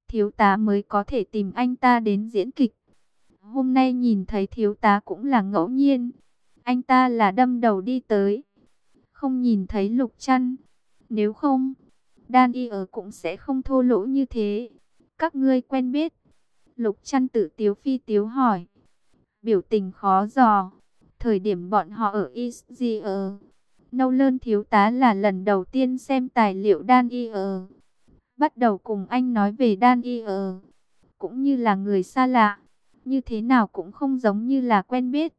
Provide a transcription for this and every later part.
thiếu tá mới có thể tìm anh ta đến diễn kịch. Hôm nay nhìn thấy thiếu tá cũng là ngẫu nhiên. Anh ta là đâm đầu đi tới, không nhìn thấy Lục Trăn. Nếu không, Đan Y ở cũng sẽ không thô lỗ như thế. Các ngươi quen biết? Lục Trăn tự tiếu phi tiếu hỏi, biểu tình khó dò. Thời điểm bọn họ ở East Nolan thiếu tá là lần đầu tiên xem tài liệu Đan Y ở. Bắt đầu cùng anh nói về Đan Y ở, cũng như là người xa lạ, như thế nào cũng không giống như là quen biết.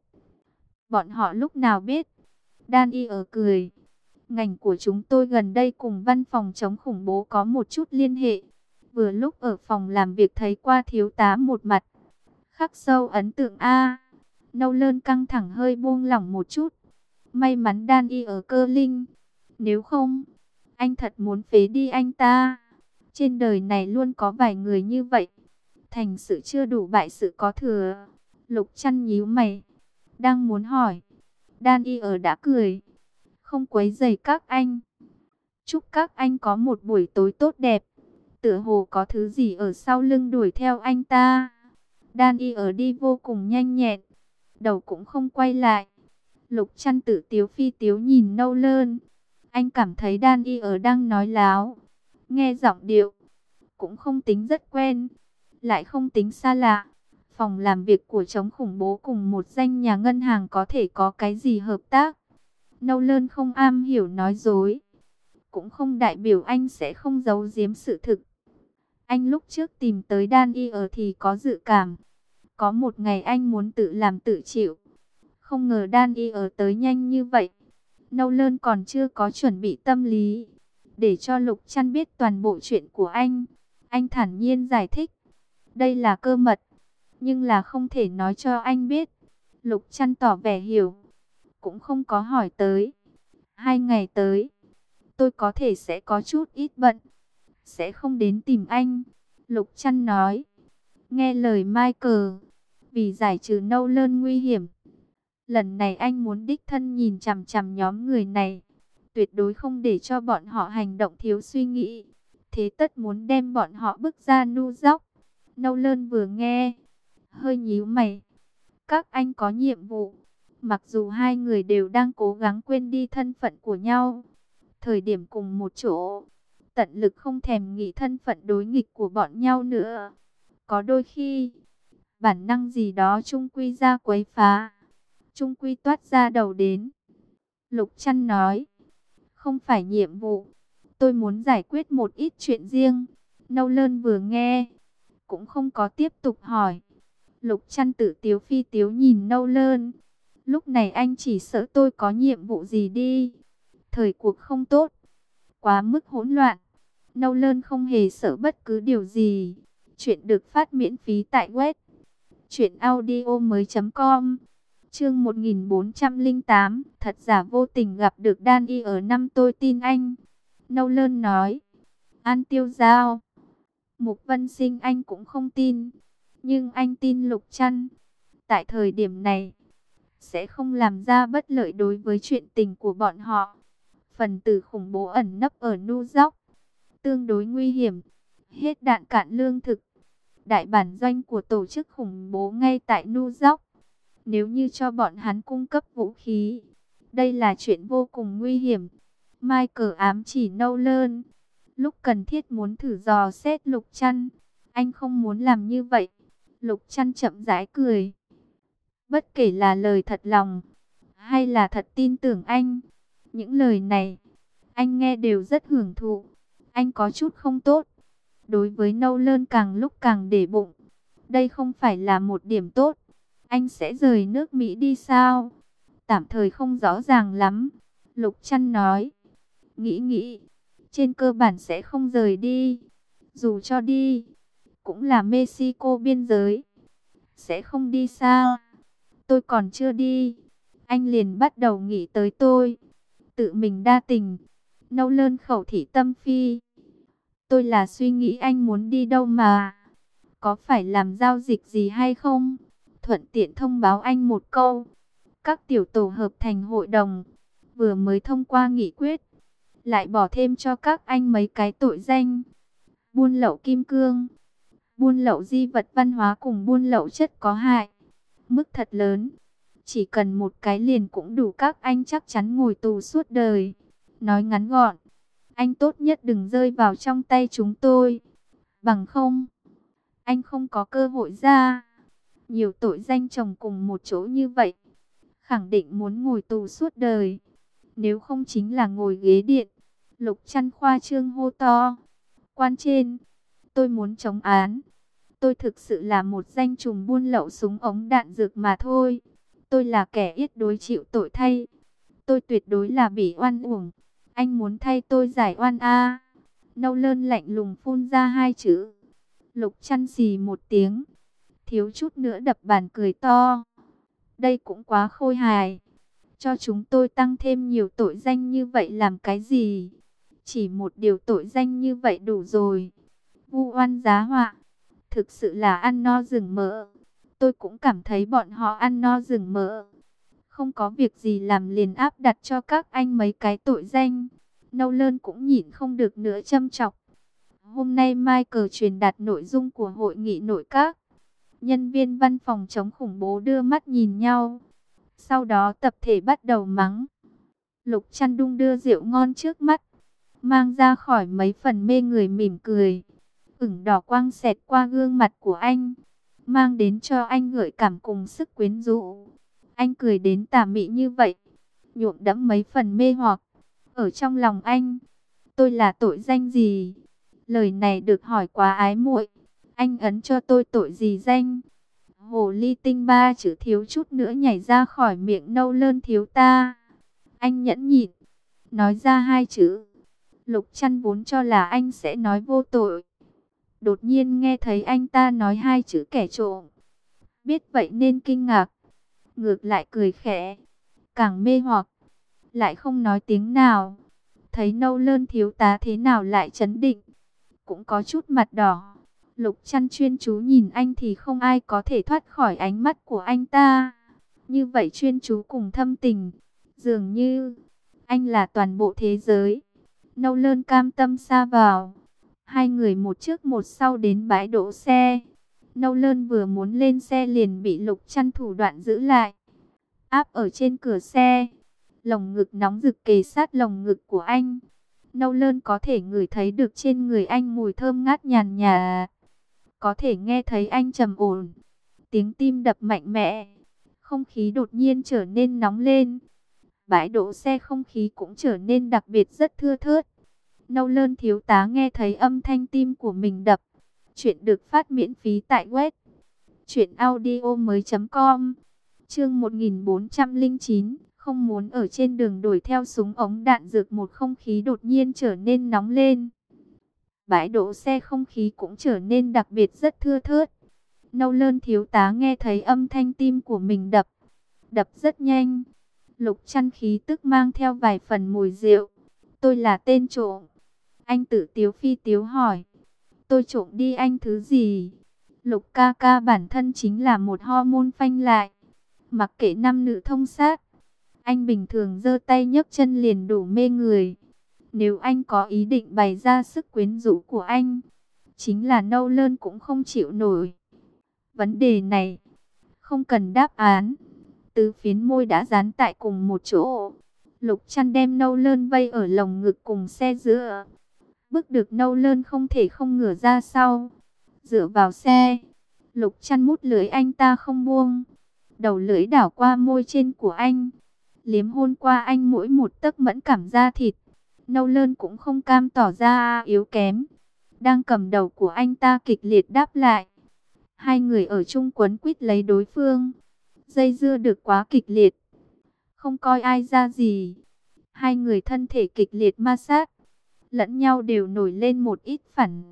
Bọn họ lúc nào biết? Đan Y ở cười. Ngành của chúng tôi gần đây cùng văn phòng chống khủng bố có một chút liên hệ. Vừa lúc ở phòng làm việc thấy qua thiếu tá một mặt. Khắc sâu ấn tượng a. Nolan căng thẳng hơi buông lỏng một chút. May mắn Đan Y ở cơ linh. Nếu không, anh thật muốn phế đi anh ta. Trên đời này luôn có vài người như vậy. Thành sự chưa đủ bại sự có thừa. Lục Trăn nhíu mày, đang muốn hỏi. Đan Y ở đã cười. Không quấy rầy các anh. Chúc các anh có một buổi tối tốt đẹp. Tựa hồ có thứ gì ở sau lưng đuổi theo anh ta. Đan Y ở đi vô cùng nhanh nhẹn, đầu cũng không quay lại. Lục Trăn tự tiếu phi tiếu nhìn Nolan. Anh cảm thấy Đan Y ở đang nói láo. Nghe giọng điệu cũng không tính rất quen, lại không tính xa lạ. Phòng làm việc của chống khủng bố cùng một danh nhà ngân hàng có thể có cái gì hợp tác? Nolan không am hiểu nói dối, cũng không đại biểu anh sẽ không giấu giếm sự thực. Anh lúc trước tìm tới Đan Y ở thì có dự cảm, có một ngày anh muốn tự làm tự chịu. Không ngờ Đan Y ở tới nhanh như vậy. Nolan còn chưa có chuẩn bị tâm lý để cho Lục Trăn biết toàn bộ chuyện của anh. Anh thản nhiên giải thích, đây là cơ mật, nhưng là không thể nói cho anh biết. Lục Trăn tỏ vẻ hiểu, cũng không có hỏi tới. 2 ngày tới, tôi có thể sẽ có chút ít bận, sẽ không đến tìm anh. Lục Trăn nói, nghe lời Michael, vì giải trừ Nolan nguy hiểm. Lần này anh muốn đích thân nhìn chằm chằm nhóm người này, tuyệt đối không để cho bọn họ hành động thiếu suy nghĩ. Thế tất muốn đem bọn họ bước ra New York. Nolan vừa nghe, hơi nhíu mày. Các anh có nhiệm vụ. Mặc dù hai người đều đang cố gắng quên đi thân phận của nhau, thời điểm cùng một chỗ, tận lực không thèm nghĩ thân phận đối nghịch của bọn nhau nữa. Có đôi khi, bản năng gì đó chung quy ra quấy phá, chung quy toát ra đầu đến. Lục Trăn nói, không phải nhiệm vụ, tôi muốn giải quyết một ít chuyện riêng. Nolan vừa nghe, cũng không có tiếp tục hỏi. Lục Trăn tự tiếu phi tiếu nhìn Nolan. Lúc này anh chỉ sợ tôi có nhiệm vụ gì đi. Thời cuộc không tốt, quá mức hỗn loạn. Nolan không hề sợ bất cứ điều gì. Chuyện được phát miễn phí tại web truyệnaudiomoi.com. Chương 1408, thật giả vô tình gặp được Đan Y ở năm tôi tin anh. Nolan nói, An Tiêu Giao, Mục Vân Sinh anh cũng không tin, nhưng anh tin Lục Trăn. Tại thời điểm này, sẽ không làm ra bất lợi đối với chuyện tình của bọn họ. Phần tử khủng bố ẩn nấp ở New York, tương đối nguy hiểm, hết đạn cạn lương thực. Đại bản doanh của tổ chức khủng bố ngay tại New York. Nếu như cho bọn hắn cung cấp vũ khí, đây là chuyện vô cùng nguy hiểm. Michael ám chỉ Nolan, lúc cần thiết muốn thử dò xét Lục Trăn. Anh không muốn làm như vậy. Lục Trăn chậm rãi cười. Bất kể là lời thật lòng, hay là thật tin tưởng anh, những lời này, anh nghe đều rất hưởng thụ. Anh có chút không tốt. Đối với Nolan càng lúc càng để bụng. Đây không phải là một điểm tốt. Anh sẽ rời nước Mỹ đi sao? Tạm thời không rõ ràng lắm. Lục Trăn nói. Nghĩ, trên cơ bản sẽ không rời đi. Dù cho đi, cũng là Mexico biên giới. Sẽ không đi sao? Tôi còn chưa đi, anh liền bắt đầu nghĩ tới tôi. Tự mình đa tình. Nolan khẩu thị tâm phi. Tôi là suy nghĩ anh muốn đi đâu mà. Có phải làm giao dịch gì hay không? Thuận tiện thông báo anh một câu. Các tiểu tổ hợp thành hội đồng, vừa mới thông qua nghị quyết, lại bỏ thêm cho các anh mấy cái tội danh. Buôn lậu kim cương, Buôn lậu di vật văn hóa cùng buôn lậu chất có hại. Mức thật lớn. Chỉ cần một cái liền cũng đủ các anh chắc chắn ngồi tù suốt đời. Nói ngắn gọn, anh tốt nhất đừng rơi vào trong tay chúng tôi. Bằng không, anh không có cơ hội ra. Nhiều tội danh chồng cùng một chỗ như vậy, khẳng định muốn ngồi tù suốt đời. Nếu không chính là ngồi ghế điện. Lục Trăn khoa trương hô to. Quan trên, tôi muốn chống án. Tôi thực sự là một danh trùm buôn lậu súng ống đạn dược mà thôi. Tôi là kẻ yết đối chịu tội thay. Tôi tuyệt đối là bị oan uổng. Anh muốn thay tôi giải oan a? Nâu Lơn lạnh lùng phun ra hai chữ. Lục Trăn xì một tiếng, thiếu chút nữa đập bàn cười to. Đây cũng quá khôi hài. Cho chúng tôi tăng thêm nhiều tội danh như vậy làm cái gì? Chỉ một điều tội danh như vậy đủ rồi. Vu oan giá họa. Thực sự là ăn no rừng mỡ. Tôi cũng cảm thấy bọn họ ăn no rừng mỡ. Không có việc gì làm liền áp đặt cho các anh mấy cái tội danh. Nâu Lơn cũng nhịn không được nữa châm chọc. Hôm nay Michael truyền đạt nội dung của hội nghị nội các. Nhân viên văn phòng chống khủng bố đưa mắt nhìn nhau. Sau đó tập thể bắt đầu mắng. Lục Trăn đung đưa rượu ngon trước mắt, mang ra khỏi mấy phần mê người mỉm cười. Ửng đỏ quang xẹt qua gương mặt của anh, mang đến cho anh gợi cảm cùng sức quyến rũ. Anh cười đến tà mị như vậy, nhuộm đẫm mấy phần mê hoặc. Ở trong lòng anh, tôi là tội danh gì? Lời này được hỏi quá ái muội. Anh ấn cho tôi tội gì danh? Hồ ly tinh ba chữ thiếu chút nữa nhảy ra khỏi miệng Nâu Lơn thiếu ta. Anh nhẫn nhịn, nói ra hai chữ. Lục Trăn vốn cho là anh sẽ nói vô tội. Đột nhiên nghe thấy anh ta nói hai chữ kẻ trộm. Biết vậy nên kinh ngạc. Ngược lại cười khẽ. Càng mê hoặc. Lại không nói tiếng nào. Thấy Nâu Lơn thiếu tá thế nào lại trấn định. Cũng có chút mặt đỏ. Lục Trăn chuyên chú nhìn anh thì không ai có thể thoát khỏi ánh mắt của anh ta. Như vậy chuyên chú cùng thâm tình. Dường như anh là toàn bộ thế giới. Nâu Lơn cam tâm sa vào. Hai người một trước một sau đến bãi đỗ xe. Nâu Lơn vừa muốn lên xe liền bị Lục Trăn thủ đoạn giữ lại. Áp ở trên cửa xe. Lồng ngực nóng rực kề sát lồng ngực của anh. Nâu Lơn có thể ngửi thấy được trên người anh mùi thơm ngát nhàn nhạt. Có thể nghe thấy anh trầm ổn. Tiếng tim đập mạnh mẽ. Không khí đột nhiên trở nên nóng lên. Bãi đỗ xe không khí cũng trở nên đặc biệt rất thưa thớt. Nâu Lơn thiếu tá nghe thấy âm thanh tim của mình đập. Chuyện được phát miễn phí tại web truyệnaudiomoi.com. Chương 1409, không muốn ở trên đường đuổi theo súng ống đạn dược. Một không khí đột nhiên trở nên nóng lên. Bãi đỗ xe không khí cũng trở nên đặc biệt rất thưa thớt. Nâu Lơn thiếu tá nghe thấy âm thanh tim của mình đập. Đập rất nhanh. Lục Trăn khí tức mang theo vài phần mùi rượu. Tôi là tên trộm. Anh tự tiếu phi tiếu hỏi. Tôi trộm đi anh thứ gì? Lục ca ca bản thân chính là một hormone phanh lại. Mặc kệ nam nữ thông sát. Anh bình thường giơ tay nhấc chân liền đủ mê người. Nếu anh có ý định bày ra sức quyến rũ của anh, chính là Nâu Lơn cũng không chịu nổi. Vấn đề này không cần đáp án. Tứ phiến môi đã dán tại cùng một chỗ. Lục Trăn đem Nâu Lơn vây ở lồng ngực cùng xe giữa. Bước được Nâu Lơn không thể không ngửa ra sau. Dựa vào xe. Lục Trăn mút lưỡi anh ta không buông. Đầu lưỡi đảo qua môi trên của anh. Liếm hôn qua anh mỗi một tấc mẫn cảm da thịt. Nâu Lơn cũng không cam tỏ ra yếu kém. Đang cầm đầu của anh ta kịch liệt đáp lại. Hai người ở chung quấn quýt lấy đối phương. Dây dưa được quá kịch liệt. Không coi ai ra gì. Hai người thân thể kịch liệt ma sát. Lẫn nhau đều nổi lên một ít phản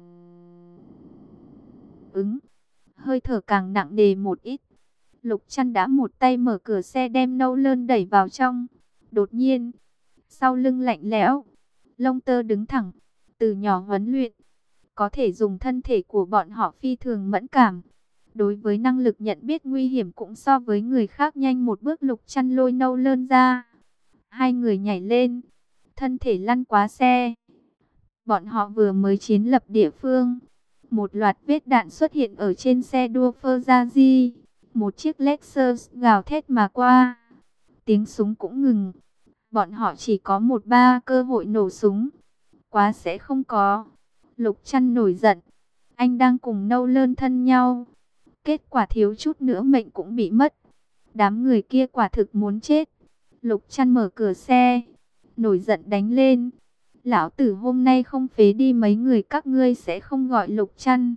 ứng. Hơi thở càng nặng nề một ít. Lục Trăn đã một tay mở cửa xe đem Nâu Lơn đẩy vào trong. Đột nhiên, sau lưng lạnh lẽo, lông tơ đứng thẳng. Từ nhỏ huấn luyện, có thể dùng thân thể của bọn họ phi thường mẫn cảm. Đối với năng lực nhận biết nguy hiểm cũng so với người khác nhanh một bước. Lục Trăn lôi Nâu Lơn ra. Hai người nhảy lên, thân thể lăn quá xe. Bọn họ vừa mới chiến lập địa phương. Một loạt vết đạn xuất hiện ở trên xe đua Ferrari. Một chiếc Lexus gào thét mà qua. Tiếng súng cũng ngừng. Bọn họ chỉ có một ba cơ hội nổ súng. Quá sẽ không có. Lục Trăn nổi giận. Anh đang cùng Nolan thân nhau. Kết quả thiếu chút nữa mệnh cũng bị mất. Đám người kia quả thực muốn chết. Lục Trăn mở cửa xe. Nổi giận đánh lên. Lão tử hôm nay không phế đi mấy người các ngươi sẽ không gọi Lục Trăn.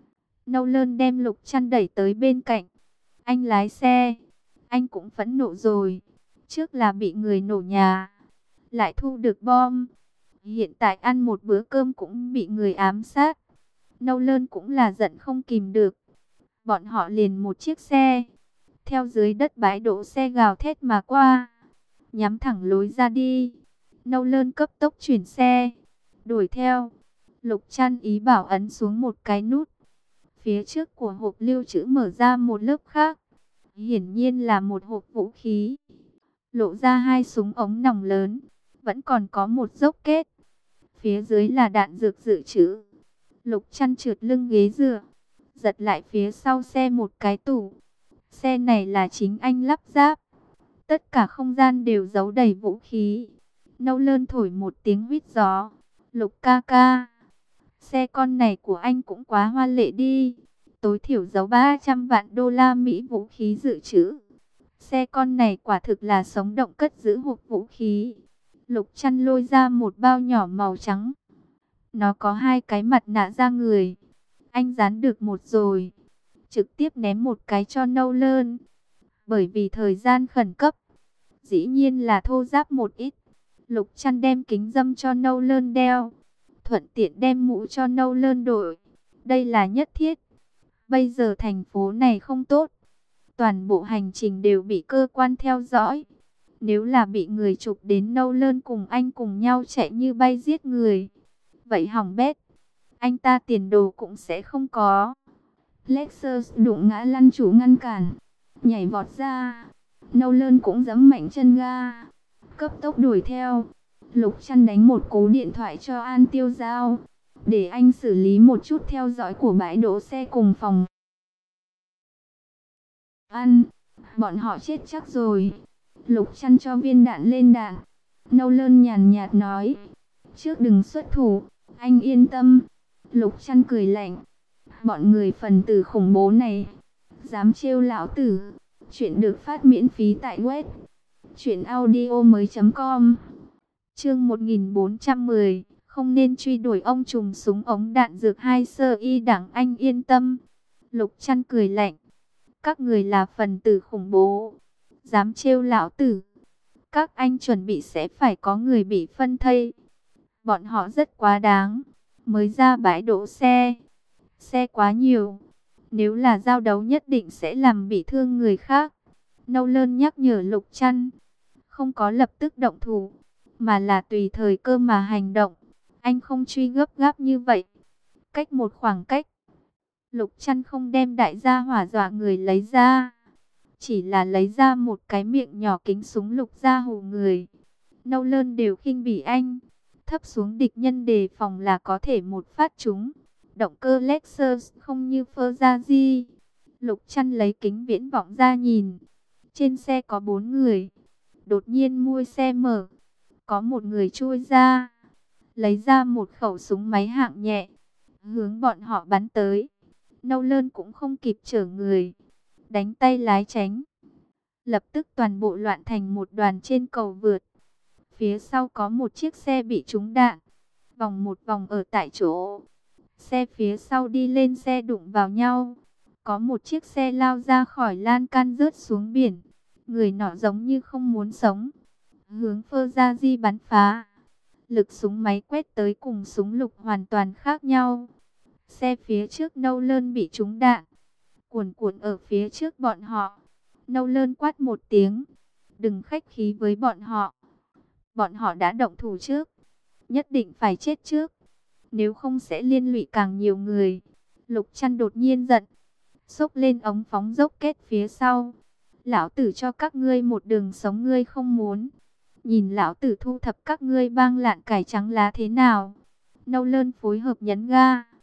Nolan đem Lục Trăn đẩy tới bên cạnh. Anh lái xe. Anh cũng phẫn nộ rồi. Trước là bị người nổ nhà. Lại thu được bom. Hiện tại ăn một bữa cơm cũng bị người ám sát. Nolan cũng là giận không kìm được. Bọn họ liền một chiếc xe. Theo dưới đất bãi đỗ xe gào thét mà qua. Nhắm thẳng lối ra đi. Nolan cấp tốc chuyển xe. Đuổi theo. Lục Trăn ý bảo ấn xuống một cái nút. Phía trước của hộp lưu trữ mở ra một lớp khác. Hiển nhiên là một hộp vũ khí. Lộ ra hai súng ống nòng lớn. Vẫn còn có một dốc kết. Phía dưới là đạn dược dự trữ. Lục Trăn trượt lưng ghế dựa. Giật lại phía sau xe một cái tủ. Xe này là chính anh lắp ráp. Tất cả không gian đều giấu đầy vũ khí. Nolan thổi một tiếng huýt gió. Lục ca ca. Xe con này của anh cũng quá hoa lệ đi. Tối thiểu giấu 300 vạn đô la Mỹ vũ khí dự trữ. Xe con này quả thực là sống động cất giữ hộp vũ khí. Lục Trăn lôi ra một bao nhỏ màu trắng. Nó có hai cái mặt nạ da người. Anh dán được một rồi. Trực tiếp ném một cái cho Nolan. Bởi vì thời gian khẩn cấp. Dĩ nhiên là thô ráp một ít. Lục Trăn đem kính râm cho Nolan đeo. Thuận tiện đem mũ cho Nolan đội. Đây là nhất thiết. Bây giờ thành phố này không tốt. Toàn bộ hành trình đều bị cơ quan theo dõi. Nếu là bị người chụp đến Nolan cùng anh cùng nhau chạy như bay giết người. Vậy hỏng bét. Anh ta tiền đồ cũng sẽ không có. Lexus đụng ngã lăn chủ ngăn cản. Nhảy vọt ra. Nolan cũng giẫm mạnh chân ga. Cấp tốc đuổi theo. Lục Trăn đánh một cú điện thoại cho An Tiêu Giao. Để anh xử lý một chút theo dõi của bãi đỗ xe cùng phòng ăn. Bọn họ chết chắc rồi. Lục Trăn cho viên đạn lên đạn. Nolan nhàn nhạt nói. Trước đừng xuất thủ. Anh yên tâm. Lục Trăn cười lạnh. Bọn người phần tử khủng bố này. Dám trêu lão tử. Chuyện được phát miễn phí tại web. truyệnaudiomoi.com. Chương 1410. Không nên truy đuổi ông trùm súng ống đạn dược hai sơ y đảng. Anh yên tâm. Lục Trăn cười lạnh. Các người là phần tử khủng bố. Dám trêu lão tử. Các anh chuẩn bị sẽ phải có người bị phân thây. Bọn họ rất quá đáng. Mới ra bãi đỗ xe. Xe quá nhiều. Nếu là giao đấu nhất định sẽ làm bị thương người khác. Nolan nhắc nhở Lục Trăn. Không có lập tức động thủ. Mà là tùy thời cơ mà hành động. Anh không truy gấp gáp như vậy. Cách một khoảng cách. Lục Trăn không đem đại gia hỏa dọa người lấy ra. Chỉ là lấy ra một cái miệng nhỏ kính súng lục ra hù người. Nolan đều khinh bỉ anh. Thấp xuống địch nhân đề phòng là có thể một phát trúng. Động cơ Lexus không như Ferrari. Lục Trăn lấy kính viễn vọng ra nhìn. Trên xe có 4 người. Đột nhiên mui xe mở. Có một người chui ra. Lấy ra một khẩu súng máy hạng nhẹ. Hướng bọn họ bắn tới. Nolan cũng không kịp chở người. Đánh tay lái tránh. Lập tức toàn bộ loạn thành một đoàn trên cầu vượt. Phía sau có một chiếc xe bị trúng đạn. Vòng một vòng ở tại chỗ. Xe phía sau đi lên xe đụng vào nhau. Có một chiếc xe lao ra khỏi lan can rớt xuống biển. Người nọ giống như không muốn sống. Hướng Ferrari bắn phá. Lực súng máy quét tới cùng súng lục hoàn toàn khác nhau. Xe phía trước Nolan bị trúng đạn. Cuồn cuộn ở phía trước bọn họ. Nolan quát một tiếng. Đừng khách khí với bọn họ. Bọn họ đã động thủ trước. Nhất định phải chết trước. Nếu không sẽ liên lụy càng nhiều người. Lục Trăn đột nhiên giận. Xốc lên ống phóng dốc kết phía sau. Lão tử cho các ngươi một đường sống ngươi không muốn. Nhìn lão tử thu thập các ngươi bang lạn cải trắng lá thế nào. Nolan phối hợp nhấn ga.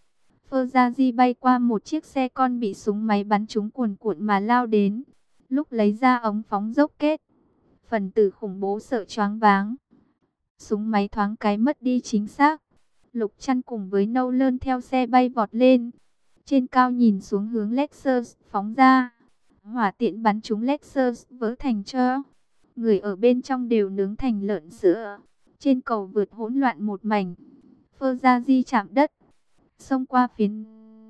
Phơ Gia Di bay qua một chiếc xe con bị súng máy bắn trúng cuồn cuộn mà lao đến. Lúc lấy ra ống phóng rocket, phần tử khủng bố sợ choáng váng. Súng máy thoáng cái mất đi chính xác. Lục Trăn cùng với Nolan theo xe bay vọt lên. Trên cao nhìn xuống hướng Lexus phóng ra. Hỏa tiễn bắn trúng Lexus vỡ thành tro. Người ở bên trong đều nướng thành lợn sữa. Trên cầu vượt hỗn loạn một mảnh. Phơ Gia Di chạm đất, xông qua phiến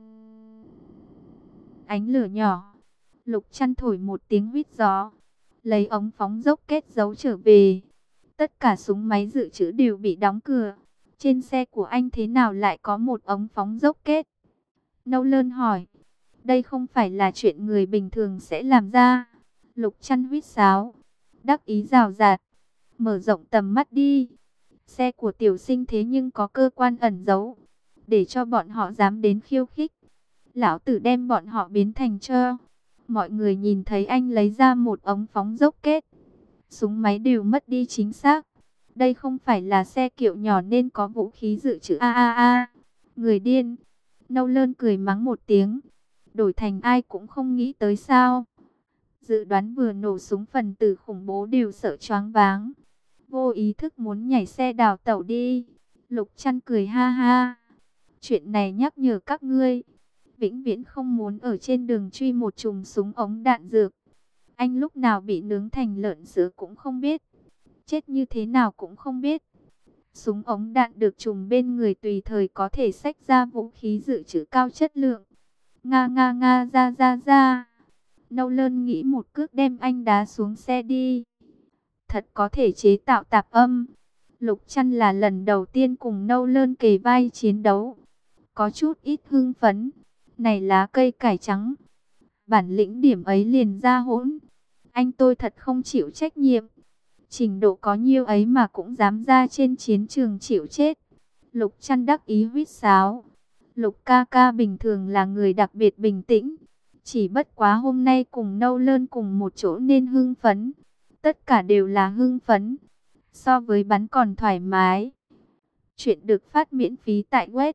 ánh lửa nhỏ. Lục Trăn thổi một tiếng huýt gió, lấy ống phóng rocket giấu trở về. Tất cả súng máy dự trữ đều bị đóng cửa. Trên xe của anh thế nào lại có một ống phóng rocket? Nolan hỏi. Đây không phải là chuyện người bình thường sẽ làm ra. Lục Trăn huýt sáo, đắc ý rào rạt. Mở rộng tầm mắt đi. Xe của tiểu sinh thế nhưng có cơ quan ẩn giấu, để cho bọn họ dám đến khiêu khích. Lão tử đem bọn họ biến thành tro. Mọi người nhìn thấy anh lấy ra một ống phóng rocket. Súng máy đều mất đi chính xác. Đây không phải là xe kiểu nhỏ nên có vũ khí dự trữ a. Người điên. Nolan cười mắng một tiếng. Đổi thành ai cũng không nghĩ tới sao. Dự đoán vừa nổ súng phần tử khủng bố đều sợ choáng váng. Vô ý thức muốn nhảy xe đào tẩu đi. Lục Trăn cười ha ha. Chuyện này nhắc nhở các ngươi, vĩnh viễn không muốn ở trên đường truy một chùm súng ống đạn dược. Anh lúc nào bị nướng thành lợn sữa cũng không biết. Chết như thế nào cũng không biết. Súng ống đạn được trùm bên người tùy thời có thể xách ra vũ khí dự trữ cao chất lượng. Nga nga nga ra ra ra. Nolan nghĩ một cước đem anh đá xuống xe đi. Thật có thể chế tạo tạp âm. Lục Trăn là lần đầu tiên cùng Nolan kề vai chiến đấu. Có chút ít hưng phấn. Này lá cây cải trắng. Bản lĩnh điểm ấy liền ra hỗn. Anh tôi thật không chịu trách nhiệm. Trình độ có nhiêu ấy mà cũng dám ra trên chiến trường chịu chết. Lục Trăn đắc ý huýt sáo. Lục ca ca bình thường là người đặc biệt bình tĩnh. Chỉ bất quá hôm nay cùng Nolan cùng một chỗ nên hưng phấn. Tất cả đều là hưng phấn. So với bắn còn thoải mái. Chuyện được phát miễn phí tại web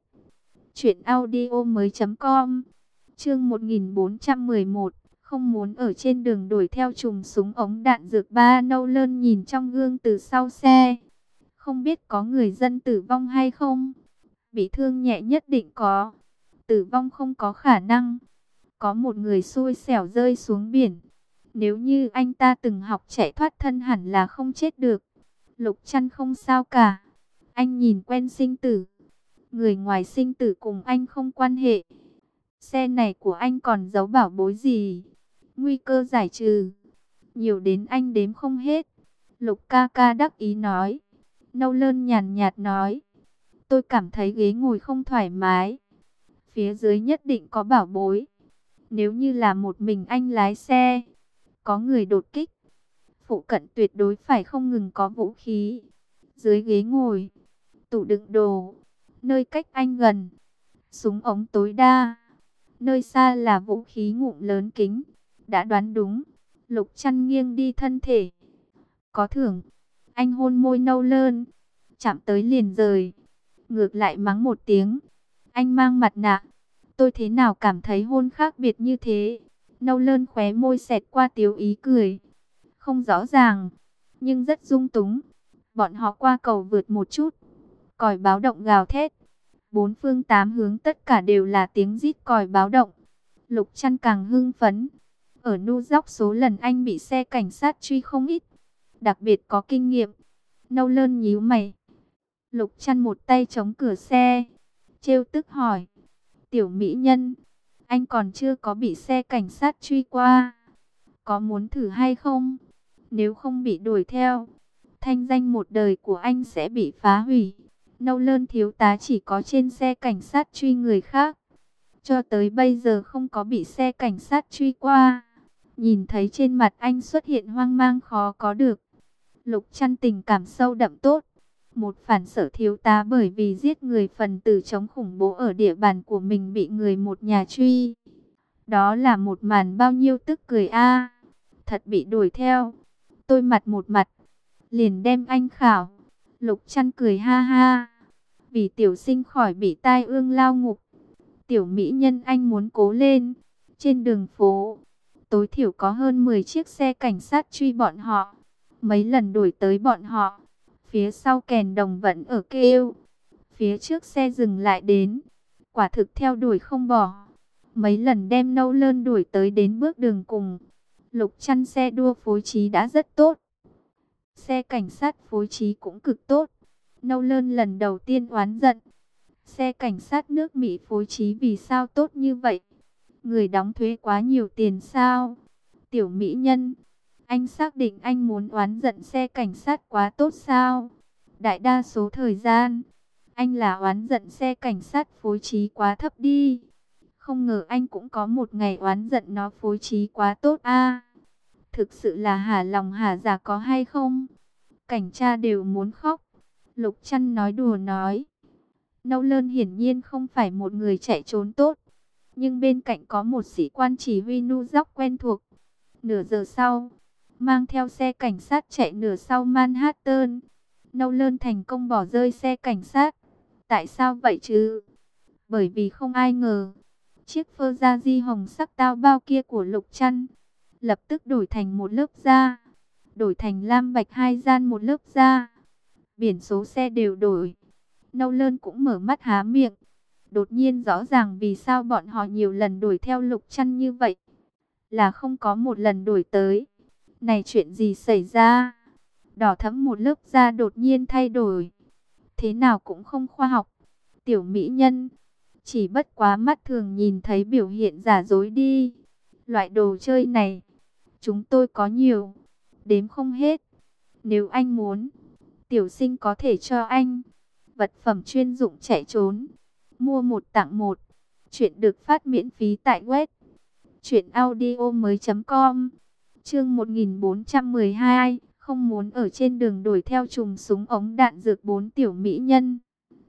truyệnaudiomoi.com. Chương 1411. Không muốn ở trên đường đuổi theo chùm súng ống đạn dược ba. Nolan nhìn trong gương từ sau xe. Không biết có người dân tử vong hay không? Bị thương nhẹ nhất định có. Tử vong không có khả năng. Có một người xui xẻo rơi xuống biển. Nếu như anh ta từng học chạy thoát thân hẳn là không chết được. Lục Trăn không sao cả. Anh nhìn quen sinh tử. Người ngoài sinh tử cùng anh không quan hệ. Xe này của anh còn giấu bảo bối gì? Nguy cơ giải trừ. Nhiều đến anh đếm không hết. Lục ca ca đắc ý nói. Nolan nhàn nhạt nói. Tôi cảm thấy ghế ngồi không thoải mái. Phía dưới nhất định có bảo bối. Nếu như là một mình anh lái xe, có người đột kích, phụ cận tuyệt đối phải không ngừng có vũ khí. Dưới ghế ngồi, tủ đựng đồ, nơi cách anh gần, súng ống tối đa. Nơi xa là vũ khí ngụm lớn kính. Đã đoán đúng. Lục Trăn nghiêng đi thân thể. Có thưởng. Anh hôn môi Nolan. Chạm tới liền rời. Ngược lại mắng một tiếng. Anh mang mặt nạ. Tôi thế nào cảm thấy hôn khác biệt như thế? Nolan khóe môi xẹt qua tiếu ý cười. Không rõ ràng, nhưng rất dung túng. Bọn họ qua cầu vượt một chút. Còi báo động gào thét. Bốn phương tám hướng tất cả đều là tiếng rít còi báo động. Lục Trăn càng hưng phấn. Ở New York số lần anh bị xe cảnh sát truy không ít. Đặc biệt có kinh nghiệm. Nolan nhíu mày. Lục Trăn một tay chống cửa xe. Trêu tức hỏi. Tiểu mỹ nhân, anh còn chưa có bị xe cảnh sát truy qua. Có muốn thử hay không? Nếu không bị đuổi theo, thanh danh một đời của anh sẽ bị phá hủy. Nolan thiếu tá chỉ có trên xe cảnh sát truy người khác. Cho tới bây giờ không có bị xe cảnh sát truy qua. Nhìn thấy trên mặt anh xuất hiện hoang mang khó có được. Lục Trăn tình cảm sâu đậm tốt. Một phản sở thiếu tá bởi vì giết người phần tử chống khủng bố ở địa bàn của mình bị người một nhà truy. Đó là một màn bao nhiêu tức cười a. Thật bị đuổi theo. Tôi mặt một mặt. Liền đem anh khảo. Lục Trăn cười ha ha. Vì tiểu sinh khỏi bị tai ương lao ngục. Tiểu mỹ nhân anh muốn cố lên. Trên đường phố, tối thiểu có hơn 10 chiếc xe cảnh sát truy bọn họ. Mấy lần đuổi tới bọn họ. Phía sau kèn đồng vẫn ở kêu. Phía trước xe dừng lại đến. Quả thực theo đuổi không bỏ. Mấy lần đem Nâu Lơn đuổi tới đến bước đường cùng. Lục Chăn xe đua phối trí đã rất tốt. Xe cảnh sát phối trí cũng cực tốt. Nâu Lơn lần đầu tiên oán giận. Xe cảnh sát nước Mỹ phối trí vì sao tốt như vậy? Người đóng thuế quá nhiều tiền sao? Tiểu mỹ nhân, anh xác định anh muốn oán giận xe cảnh sát quá tốt sao? Đại đa số thời gian, anh là oán giận xe cảnh sát phối trí quá thấp đi. Không ngờ anh cũng có một ngày oán giận nó phối trí quá tốt a. Thực sự là hả lòng hả dạ có hay không? Cảnh tra đều muốn khóc. Lục Chăn nói đùa nói. Nâu Lơn hiển nhiên không phải một người chạy trốn tốt. Nhưng bên cạnh có một sĩ quan chỉ huy nu dóc quen thuộc. Nửa giờ sau, mang theo xe cảnh sát chạy nửa sau Manhattan. Nâu Lơn thành công bỏ rơi xe cảnh sát. Tại sao vậy chứ? Bởi vì không ai ngờ. Chiếc Ferrari hồng sắc tao bao kia của Lục Chăn lập tức đổi thành một lớp da. Đổi thành lam bạch hai gian một lớp da. Biển số xe đều đổi. Nâu Lơn cũng mở mắt há miệng. Đột nhiên rõ ràng vì sao bọn họ nhiều lần đuổi theo Lục Chăn như vậy. Là không có một lần đuổi tới. Này chuyện gì xảy ra? Đỏ thẫm một lớp da đột nhiên thay đổi. Thế nào cũng không khoa học. Tiểu mỹ nhân, chỉ bất quá mắt thường nhìn thấy biểu hiện giả dối đi. Loại đồ chơi này, chúng tôi có nhiều, đếm không hết. Nếu anh muốn, tiểu sinh có thể cho anh vật phẩm chuyên dụng chạy trốn. Mua một tặng một. Chuyện được phát miễn phí tại web truyệnaudiomoi.com. Chương 1412, không muốn ở trên đường đuổi theo trùm súng ống đạn dược 4 tiểu mỹ nhân.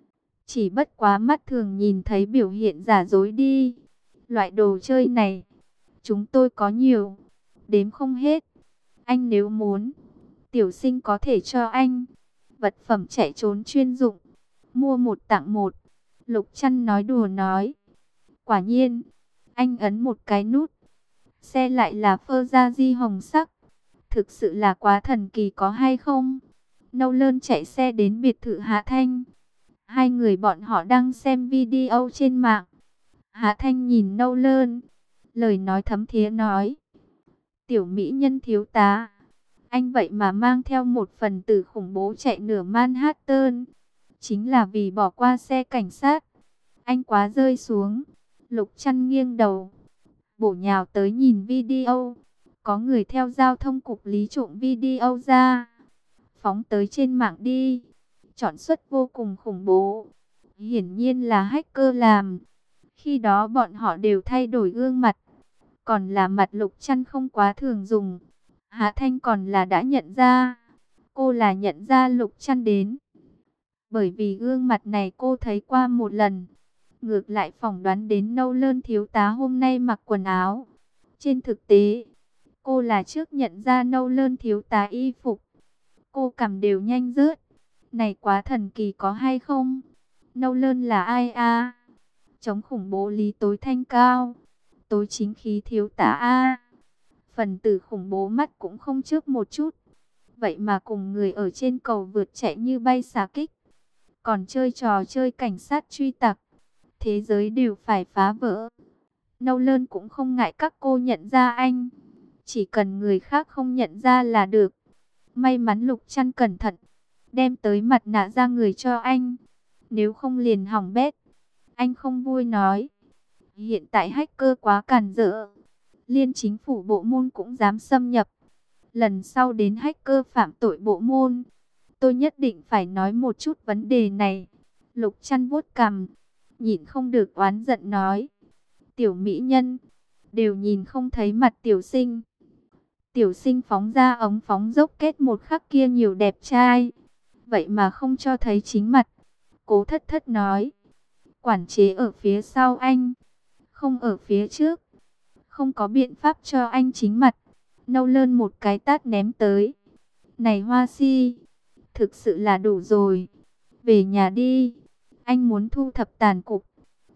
Chỉ bất quá mắt thường nhìn thấy biểu hiện giả dối đi. Loại đồ chơi này, chúng tôi có nhiều, đếm không hết. Anh nếu muốn, tiểu sinh có thể cho anh vật phẩm chạy trốn chuyên dụng. Mua một tặng một. Lục Chăn nói đùa nói. Quả nhiên, anh ấn một cái nút. Xe lại là Ferrari hồng sắc. Thực sự là quá thần kỳ có hay không? Nâu Lơn chạy xe đến biệt thự Hạ Thanh. Hai người bọn họ đang xem video trên mạng. Hạ Thanh nhìn Nâu Lơn, lời nói thấm thía nói. Tiểu mỹ nhân thiếu tá, anh vậy mà mang theo một phần tử khủng bố chạy nửa Manhattan. Chính là vì bỏ qua xe cảnh sát. Anh quá rơi xuống. Lục Chăn nghiêng đầu, bổ nhào tới nhìn video. Có người theo giao thông cục lý trộm video ra, phóng tới trên mạng đi. Chọn suất vô cùng khủng bố. Hiển nhiên là hacker làm. Khi đó bọn họ đều thay đổi gương mặt. Còn là mặt Lục Chăn không quá thường dùng. Hạ Thanh còn là đã nhận ra. Cô là nhận ra Lục Chăn đến. Bởi vì gương mặt này cô thấy qua một lần. Ngược lại phỏng đoán đến Nâu Lơn thiếu tá hôm nay mặc quần áo. Trên thực tế, cô là trước nhận ra Nâu Lơn thiếu tá y phục. Cô cầm đều nhanh rớt. Này quá thần kỳ có hay không? Nâu Lơn là ai a? Chống khủng bố lý tối thanh cao. Tối chính khí thiếu tá a. Phần tử khủng bố mắt cũng không chớp một chút. Vậy mà cùng người ở trên cầu vượt chạy như bay xà kích. Còn chơi trò chơi cảnh sát truy tặc. Thế giới đều phải phá vỡ. Nâu Lơn cũng không ngại các cô nhận ra anh. Chỉ cần người khác không nhận ra là được. May mắn Lục Chăn cẩn thận, đem tới mặt nạ ra người cho anh. Nếu không liền hỏng bét. Anh không vui nói. Hiện tại hacker quá càn rỡ. Liên chính phủ bộ môn cũng dám xâm nhập. Lần sau đến hacker phạm tội bộ môn, tôi nhất định phải nói một chút vấn đề này. Lục Chăn vuốt cằm, nhịn không được oán giận nói. Tiểu mỹ nhân, đều nhìn không thấy mặt tiểu sinh. Tiểu sinh phóng ra ống phóng dốc kết một khắc kia nhiều đẹp trai. Vậy mà không cho thấy chính mặt. Cố Thất Thất nói. Quản chế ở phía sau anh, không ở phía trước. Không có biện pháp cho anh chính mặt. Nâu Lơn một cái tát ném tới. Này Hoa Si, thực sự là đủ rồi. Về nhà đi. Anh muốn thu thập tàn cục.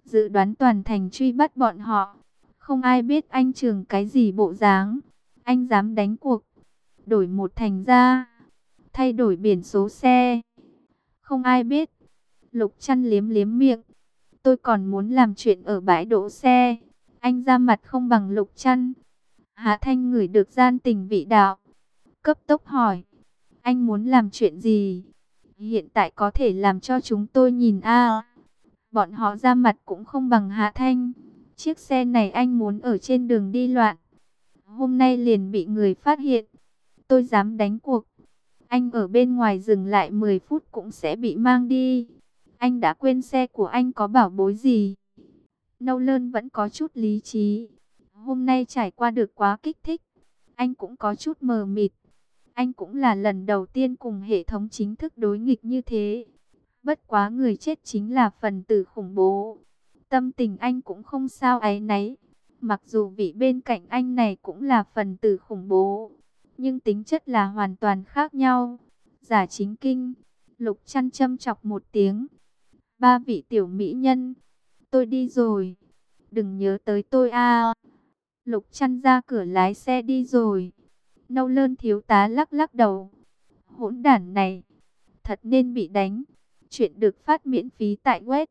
dự đoán toàn thành truy bắt bọn họ. Không ai biết anh Trường cái gì bộ dáng. Anh dám đánh cuộc, đổi một thành ra, thay đổi biển số xe. Không ai biết. Lục Chăn liếm liếm miệng. Tôi còn muốn làm chuyện ở bãi đỗ xe. Anh ra mặt không bằng Lục Chăn. Hạ Thanh ngửi được gian tình vị đạo, cấp tốc hỏi. Anh muốn làm chuyện gì? Hiện tại có thể làm cho chúng tôi nhìn Bọn họ ra mặt cũng không bằng Hạ Thanh. Chiếc xe này anh muốn ở trên đường đi loạn. Hôm nay liền bị người phát hiện. Tôi dám đánh cuộc. Anh ở bên ngoài dừng lại 10 phút cũng sẽ bị mang đi. Anh đã quên xe của anh có bảo bối gì? Nolan vẫn có chút lý trí. Hôm nay trải qua được quá kích thích. Anh cũng có chút mờ mịt. Anh cũng là lần đầu tiên cùng hệ thống chính thức đối nghịch như thế. Bất quá người chết chính là phần tử khủng bố. Tâm tình anh cũng không sao áy náy. Mặc dù vị bên cạnh anh này cũng là phần tử khủng bố, nhưng tính chất là hoàn toàn khác nhau. Giả chính kinh. Lục Chăn châm chọc một tiếng. Ba vị tiểu mỹ nhân, tôi đi rồi. Đừng nhớ tới tôi Lục Chăn ra cửa lái xe đi rồi. Nolan thiếu tá lắc lắc đầu. Hỗn đản này, thật nên bị đánh. Chuyện được phát miễn phí tại web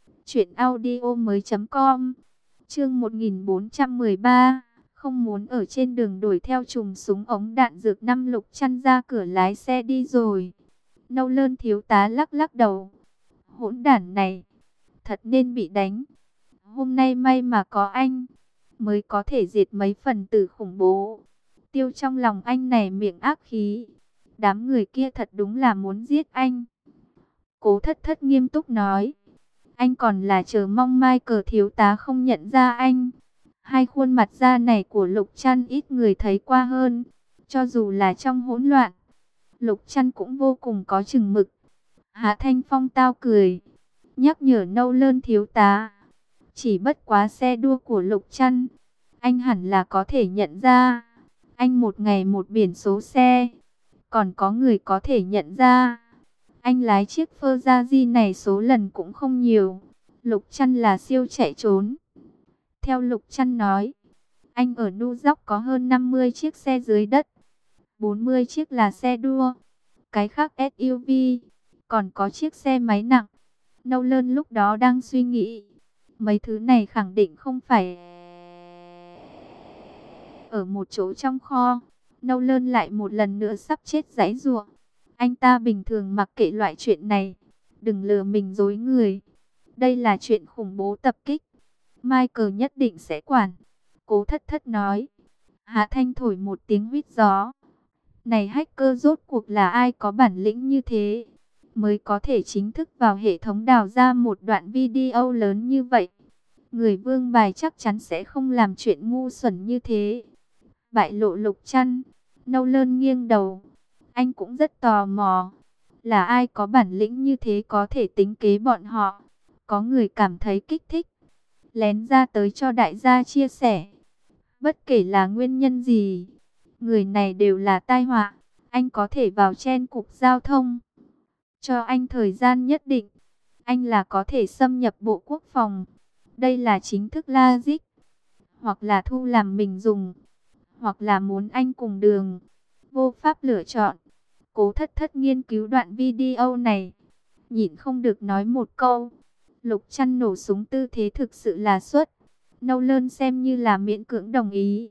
truyệnaudiomoi.com. Chương 1413. Không muốn ở trên đường đuổi theo trùm súng ống đạn dược. Năm Lục Chăn ra cửa lái xe đi rồi. Nolan thiếu tá lắc lắc đầu. Hỗn đản này, thật nên bị đánh. Hôm nay may mà có anh, mới có thể diệt mấy phần tử khủng bố. Tiêu trong lòng anh này miệng ác khí. Đám người kia thật đúng là muốn giết anh. Cố Thất Thất nghiêm túc nói. Anh còn là chờ mong Michael thiếu tá không nhận ra anh. Hai khuôn mặt da này của Lục Chăn ít người thấy qua hơn. Cho dù là trong hỗn loạn, Lục Chăn cũng vô cùng có chừng mực. Hạ Thanh Phong tao cười, nhắc nhở Nolan thiếu tá. Chỉ bất quá xe đua của Lục Chăn, anh hẳn là có thể nhận ra. Anh một ngày một biển số xe, còn có người có thể nhận ra. Anh lái chiếc Ferrari này số lần cũng không nhiều. Lục Chăn là siêu chạy trốn. Theo Lục Chăn nói, anh ở New York có hơn 50 chiếc xe dưới đất, 40 chiếc là xe đua, cái khác SUV, còn có chiếc xe máy nặng. Nolan lúc đó đang suy nghĩ, mấy thứ này khẳng định không phải ở một chỗ trong kho. Nolan lại một lần nữa sắp chết giãy giụa. Anh ta bình thường mặc kệ loại chuyện này, đừng lừa mình dối người. Đây là chuyện khủng bố tập kích, Michael nhất định sẽ quản. Cố Thất Thất nói. Hạ Thanh thổi một tiếng huýt gió. Này hacker rốt cuộc là ai có bản lĩnh như thế, mới có thể chính thức vào hệ thống đào ra một đoạn video lớn như vậy. Người vương bài chắc chắn sẽ không làm chuyện ngu xuẩn như thế. Bại lộ Lục Chăn. Nolan nghiêng đầu. Anh cũng rất tò mò. Là ai có bản lĩnh như thế có thể tính kế bọn họ. Có người cảm thấy kích thích, lén ra tới cho đại gia chia sẻ. Bất kể là nguyên nhân gì, người này đều là tai họa. Anh có thể vào chen cục giao thông. Cho anh thời gian nhất định, anh là có thể xâm nhập Bộ Quốc phòng. Đây là chính thức logic. Hoặc là thu làm mình dùng, hoặc là muốn anh cùng đường. Vô pháp lựa chọn. Cố Thất Thất nghiên cứu đoạn video này, nhịn không được nói một câu. Lục Chăn nổ súng tư thế thực sự là xuất. Nolan xem như là miễn cưỡng đồng ý.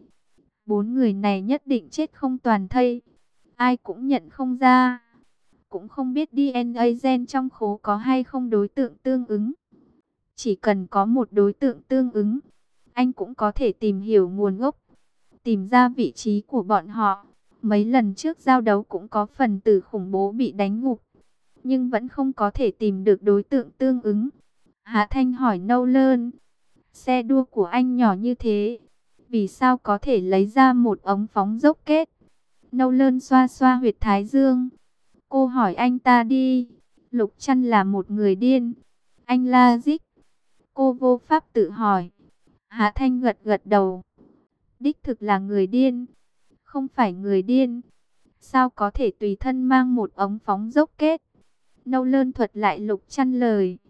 4 người này nhất định chết không toàn thây. Ai cũng nhận không ra. Cũng không biết DNA gen trong khố có hay không đối tượng tương ứng. Chỉ cần có một đối tượng tương ứng, anh cũng có thể tìm hiểu nguồn gốc, tìm ra vị trí của bọn họ. Mấy lần trước giao đấu cũng có phần tử khủng bố bị đánh gục, nhưng vẫn không có thể tìm được đối tượng tương ứng. Hạ Thanh hỏi Nolan, xe đua của anh nhỏ như thế, vì sao có thể lấy ra một ống phóng dốc kết? Nolan xoa xoa huyệt thái dương. Cô hỏi anh ta đi. Lục Chăn là một người điên. Anh logic. Cô vô pháp tự hỏi. Hạ Thanh gật gật đầu. Đích thực là người điên. Không phải người điên, sao có thể tùy thân mang một ống phóng dốc kết? Nolan thuật lại Lục Chăn lời.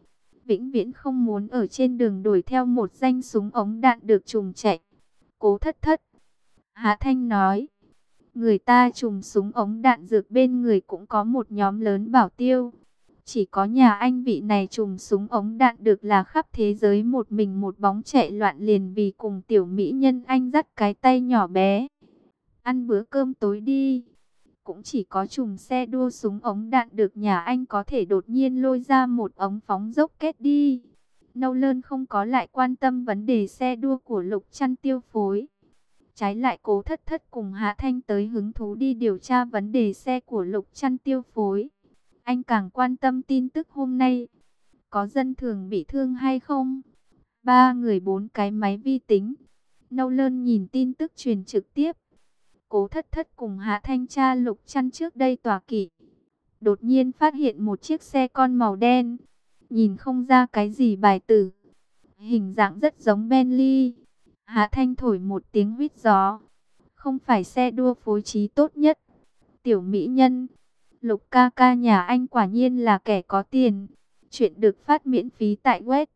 vĩnh viễn không muốn ở trên đường đuổi theo một danh súng ống đạn được trùm chạy. Cố Thất Thất, Hạ Thanh nói, người ta trùm súng ống đạn dược bên người cũng có một nhóm lớn bảo tiêu. Chỉ có nhà anh vị này trùm súng ống đạn được là khắp thế giới một mình một bóng chạy loạn liền vì cùng tiểu mỹ nhân anh dắt cái tay nhỏ bé. Ăn bữa cơm tối đi. Cũng chỉ có trùm xe đua súng ống đạn được nhà anh có thể đột nhiên lôi ra một ống phóng dốc kết đi. Nolan không có lại quan tâm vấn đề xe đua của Lục Trăn tiêu phối. Trái lại Cố Thất Thất cùng Hạ Thanh tới hứng thú đi điều tra vấn đề xe của Lục Trăn tiêu phối. Anh càng quan tâm tin tức hôm nay. Có dân thường bị thương hay không? 3 người 4 cái máy vi tính. Nolan nhìn tin tức truyền trực tiếp. Cố Thất Thất cùng Hạ Thanh tra Lục Trăn trước đây tòa kỵ. Đột nhiên phát hiện một chiếc xe con màu đen. Nhìn không ra cái gì bài tử. Hình dạng rất giống Bentley. Hạ Thanh thổi một tiếng huýt gió. Không phải xe đua phối trí tốt nhất. Tiểu mỹ nhân. Lục ca ca nhà anh quả nhiên là kẻ có tiền. Chuyện được phát miễn phí tại web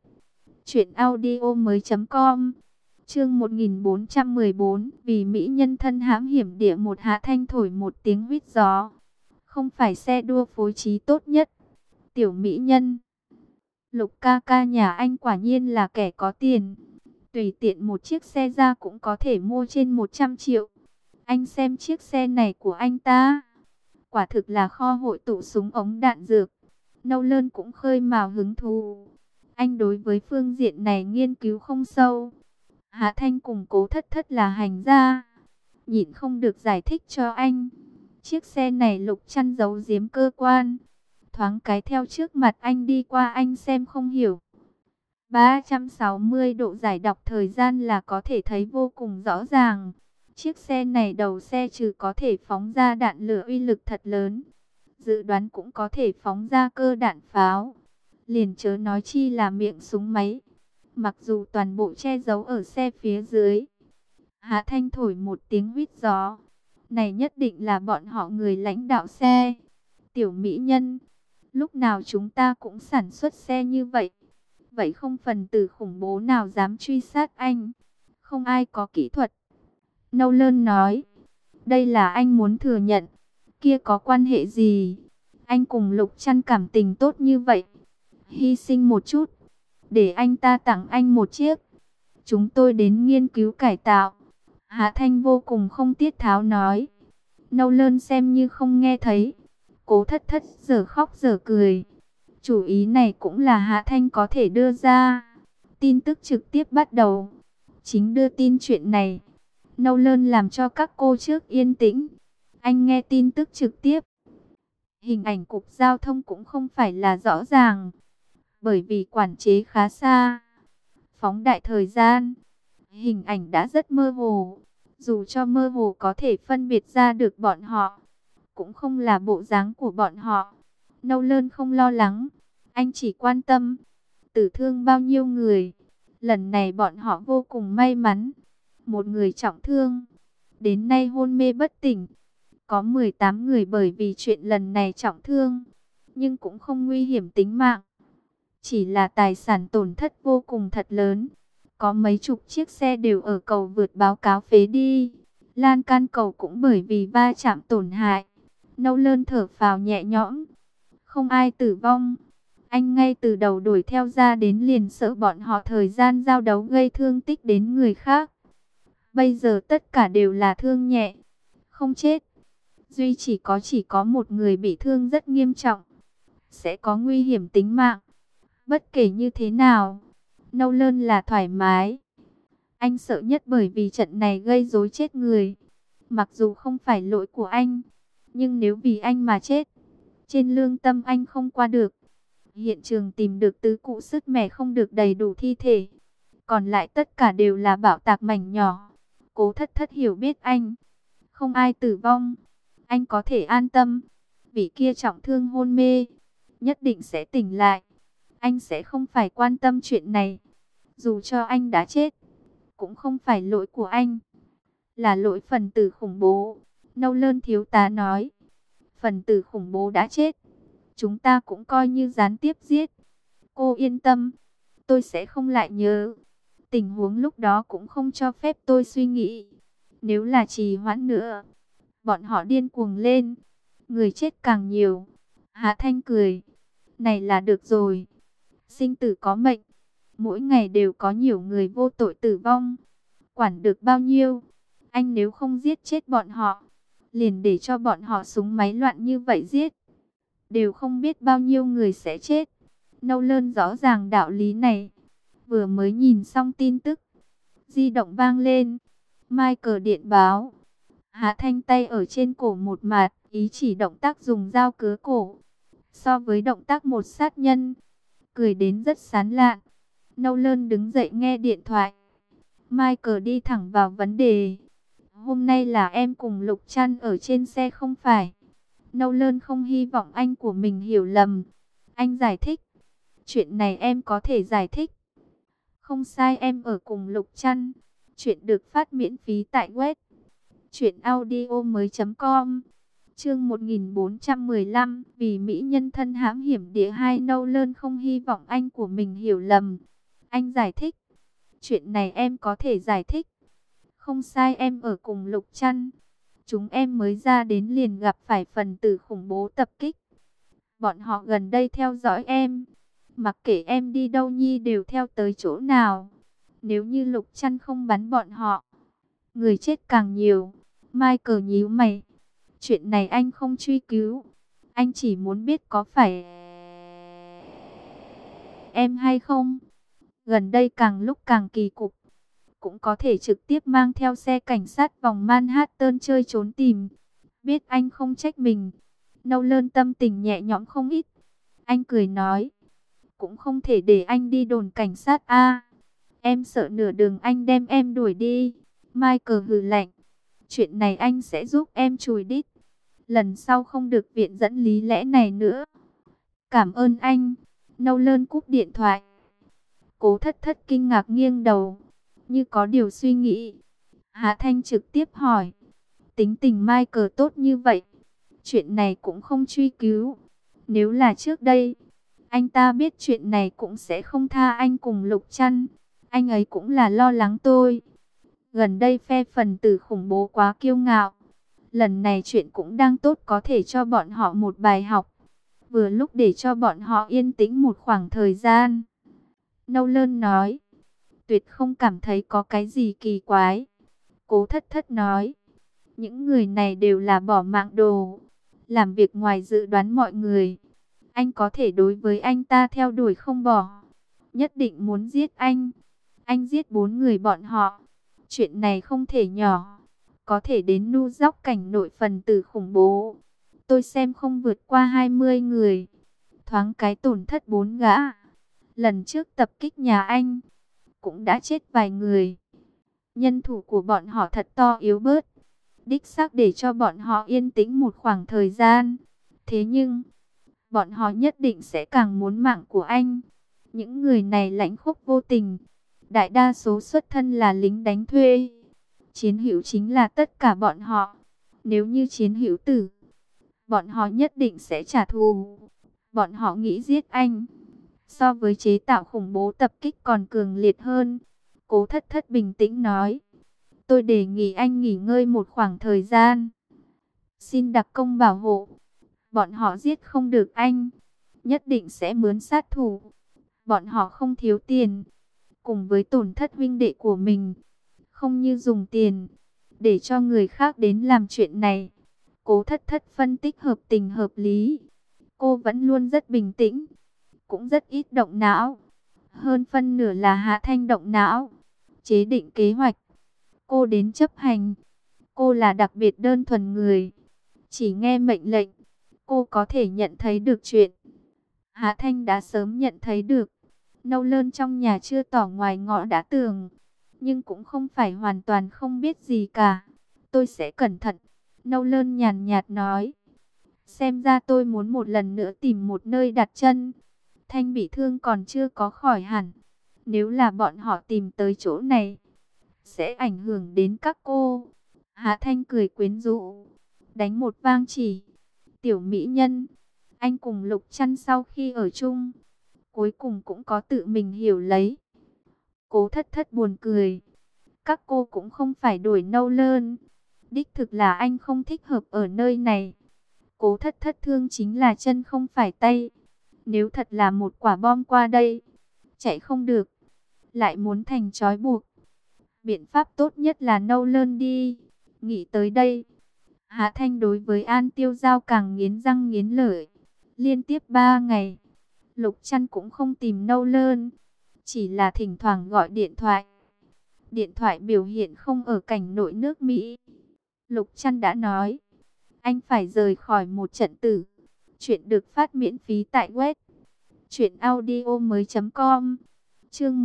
truyệnaudiomoi.com. Chương 1414, vì mỹ nhân thân hãm hiểm địa. Một Hạ Thanh thổi một tiếng huýt gió. Không phải xe đua phối trí tốt nhất. Tiểu mỹ nhân. Lục ca ca nhà anh quả nhiên là kẻ có tiền. Tùy tiện một chiếc xe ra cũng có thể mua trên 100 triệu. Anh xem chiếc xe này của anh ta. Quả thực là kho hội tụ súng ống đạn dược. Nolan cũng khơi mào hứng thú. Anh đối với phương diện này nghiên cứu không sâu. Hạ Thanh cùng Cố Thất Thất là hành gia. Nhịn không được giải thích cho anh. Chiếc xe này Lục Trăn giấu giếm cơ quan. Thoáng cái theo trước mặt anh đi qua anh xem không hiểu. 360 độ giải đọc thời gian là có thể thấy vô cùng rõ ràng. Chiếc xe này đầu xe trừ có thể phóng ra đạn lửa uy lực thật lớn. Dự đoán cũng có thể phóng ra cơ đạn pháo. Liền chớ nói chi là miệng súng máy. Mặc dù toàn bộ che giấu ở xe phía dưới. Hạ Thanh thổi một tiếng huýt gió. Này nhất định là bọn họ người lãnh đạo xe. Tiểu mỹ nhân. Lúc nào chúng ta cũng sản xuất xe như vậy. Vậy không phần tử khủng bố nào dám truy sát anh. Không ai có kỹ thuật. Nolan nói. Đây là anh muốn thừa nhận. Kia có quan hệ gì? Anh cùng Lục Trăn cảm tình tốt như vậy. Hy sinh một chút. Để anh ta tặng anh một chiếc. Chúng tôi đến nghiên cứu cải tạo. Hạ Thanh vô cùng không tiết tháo nói. Nolan xem như không nghe thấy. Cố Thất Thất giờ khóc giờ cười. Chủ ý này cũng là Hạ Thanh có thể đưa ra. Tin tức trực tiếp bắt đầu. Chính đưa tin chuyện này. Nolan làm cho các cô trước yên tĩnh. Anh nghe tin tức trực tiếp. Hình ảnh cục giao thông cũng không phải là rõ ràng. Bởi vì quản chế khá xa. Phóng đại thời gian. Hình ảnh đã rất mơ hồ. Dù cho mơ hồ có thể phân biệt ra được bọn họ. Cũng không là bộ dáng của bọn họ. Nolan không lo lắng. Anh chỉ quan tâm. Tử thương bao nhiêu người. Lần này bọn họ vô cùng may mắn. Một người trọng thương. Đến nay hôn mê bất tỉnh. Có 18 người bởi vì chuyện lần này trọng thương. Nhưng cũng không nguy hiểm tính mạng. Chỉ là tài sản tổn thất vô cùng thật lớn. Có mấy chục chiếc xe đều ở cầu vượt báo cáo phế đi. Lan can cầu cũng bởi vì va chạm tổn hại. Nolan thở phào nhẹ nhõm. Không ai tử vong. Anh ngay từ đầu đuổi theo ra đến liền sợ bọn họ thời gian giao đấu gây thương tích đến người khác. Bây giờ tất cả đều là thương nhẹ. Không chết. Duy chỉ có một người bị thương rất nghiêm trọng. Sẽ có nguy hiểm tính mạng. Bất kể như thế nào. Nolan là thoải mái. Anh sợ nhất bởi vì trận này gây rối chết người. Mặc dù không phải lỗi của anh. Nhưng nếu vì anh mà chết. Trên lương tâm anh không qua được. Hiện trường tìm được tứ cụ sứt mẻ không được đầy đủ thi thể. Còn lại tất cả đều là bạo tạc mảnh nhỏ. Cố Thất Thất hiểu biết anh. Không ai tử vong. Anh có thể an tâm. Vị kia trọng thương hôn mê. Nhất định sẽ tỉnh lại. Anh sẽ không phải quan tâm chuyện này. Dù cho anh đã chết. Cũng không phải lỗi của anh. Là lỗi phần tử khủng bố. Nolan thiếu tá nói. Phần tử khủng bố đã chết. Chúng ta cũng coi như gián tiếp giết. Cô yên tâm, tôi sẽ không lại nhớ. Tình huống lúc đó cũng không cho phép tôi suy nghĩ. Nếu là trì hoãn nữa, bọn họ điên cuồng lên, người chết càng nhiều. Hạ Thanh cười, này là được rồi. Sinh tử có mệnh, mỗi ngày đều có nhiều người vô tội tử vong. Quản được bao nhiêu? Anh nếu không giết chết bọn họ, liền để cho bọn họ súng máy loạn như vậy giết. Đều không biết bao nhiêu người sẽ chết. Nolan rõ ràng đạo lý này. Vừa mới nhìn xong tin tức, di động vang lên. Michael điện báo. Hạ Thanh tay ở trên cổ một mạt, ý chỉ động tác dùng dao cứa cổ. So với động tác một sát nhân, cười đến rất sán lạn. Nolan đứng dậy nghe điện thoại. Michael đi thẳng vào vấn đề. Hôm nay là em cùng Lục Trăn ở trên xe không phải? Nolan không hy vọng anh của mình hiểu lầm. Anh giải thích. Chuyện này em có thể giải thích. Không sai, em ở cùng Lục Trăn. Chuyện được phát miễn phí tại web truyệnaudiomoi.com. Chương 1415, vì mỹ nhân thân hãm hiểm địa 2. Nolan không hy vọng anh của mình hiểu lầm. Anh giải thích. Chuyện này em có thể giải thích. Không sai, em ở cùng Lục Trăn. Chúng em mới ra đến liền gặp phải phần tử khủng bố tập kích. Bọn họ gần đây theo dõi em. Mặc kệ em đi đâu nhi đều theo tới chỗ nào. Nếu như Lục Trăn không bắn bọn họ, người chết càng nhiều. Michael nhíu mày. Chuyện này anh không truy cứu. Anh chỉ muốn biết có phải em hay không. Gần đây càng lúc càng kỳ cục. Cũng có thể trực tiếp mang theo xe cảnh sát vòng Manhattan chơi trốn tìm. Biết anh không trách mình. Nolan tâm tình nhẹ nhõm không ít. Anh cười nói. Cũng không thể để anh đi đồn cảnh sát a. Em sợ nửa đường anh đem em đuổi đi. Michael hừ lạnh. Chuyện này anh sẽ giúp em chùi đít. Lần sau không được viện dẫn lý lẽ này nữa. Cảm ơn anh. Nolan cúp điện thoại. Cố Thất Thất kinh ngạc nghiêng đầu, như có điều suy nghĩ. Hạ Thanh trực tiếp hỏi. Tính tình Michael tốt như vậy, chuyện này cũng không truy cứu. Nếu là trước đây, anh ta biết chuyện này cũng sẽ không tha anh cùng Lục Trăn. Anh ấy cũng là lo lắng tôi. Gần đây phe phần tử khủng bố quá kiêu ngạo. Lần này chuyện cũng đang tốt, có thể cho bọn họ một bài học. Vừa lúc để cho bọn họ yên tĩnh một khoảng thời gian. Nolan nói. Tuyệt không cảm thấy có cái gì kỳ quái. Cố Thất Thất nói. Những người này đều là bỏ mạng đồ. Làm việc ngoài dự đoán mọi người. Anh có thể đối với anh ta theo đuổi không bỏ. Nhất định muốn giết anh. Anh giết 4 người bọn họ. Chuyện này không thể nhỏ. Có thể đến nu dóc cảnh nội phần tử khủng bố. Tôi xem không vượt qua 20 người. Thoáng cái tổn thất 4 gã. Lần trước tập kích nhà anh, cũng đã chết vài người. Nhân thủ của bọn họ thật to yếu bớt. Đích xác để cho bọn họ yên tĩnh một khoảng thời gian. Thế nhưng, bọn họ nhất định sẽ càng muốn mạng của anh. Những người này lãnh khốc vô tình. Đại đa số xuất thân là lính đánh thuê. Chiến hữu chính là tất cả bọn họ. Nếu như chiến hữu tử, bọn họ nhất định sẽ trả thù. Bọn họ nghĩ giết anh, so với chế tạo khủng bố tập kích còn cường liệt hơn. Cố Thất Thất bình tĩnh nói. Tôi đề nghị anh nghỉ ngơi một khoảng thời gian. Xin đặc công bảo hộ. Bọn họ giết không được anh, nhất định sẽ mướn sát thủ. Bọn họ không thiếu tiền. Cùng với tổn thất huynh đệ của mình, không như dùng tiền để cho người khác đến làm chuyện này. Cố Thất Thất phân tích hợp tình hợp lý. Cô vẫn luôn rất bình tĩnh, cũng rất ít động não. Hơn phân nửa là Hạ Thanh động não, chế định kế hoạch. Cô đến chấp hành. Cô là đặc biệt đơn thuần người, chỉ nghe mệnh lệnh. Cô có thể nhận thấy được chuyện Hạ Thanh đã sớm nhận thấy được. Nolan trong nhà chưa tỏ ngoài ngõ đã tường, nhưng cũng không phải hoàn toàn không biết gì cả. Tôi sẽ cẩn thận. Nolan nhàn nhạt nói. Xem ra tôi muốn một lần nữa tìm một nơi đặt chân. Thanh bị thương còn chưa có khỏi hẳn. Nếu là bọn họ tìm tới chỗ này, sẽ ảnh hưởng đến các cô. Hạ Thanh cười quyến rũ, đánh một vang chỉ. Tiểu mỹ nhân, anh cùng Lục Trăn sau khi ở chung, cuối cùng cũng có tự mình hiểu lấy. Cố Thất Thất buồn cười. Các cô cũng không phải đuổi Nolan. Đích thực là anh không thích hợp ở nơi này. Cố Thất Thất thương chính là chân không phải tay. Nếu thật là một quả bom qua đây, chạy không được, lại muốn thành trói buộc. Biện pháp tốt nhất là Nolan đi. Nghĩ tới đây, Hạ Thanh đối với An Tiêu Giao càng nghiến răng nghiến lợi. Liên tiếp 3 ngày, Lục Trăn cũng không tìm Nolan, chỉ là thỉnh thoảng gọi điện thoại. Điện thoại biểu hiện không ở cảnh nội nước Mỹ. Lục Trăn đã nói, anh phải rời khỏi một trận tử. Chuyện được phát miễn phí tại web truyệnaudiomoi.com. Chương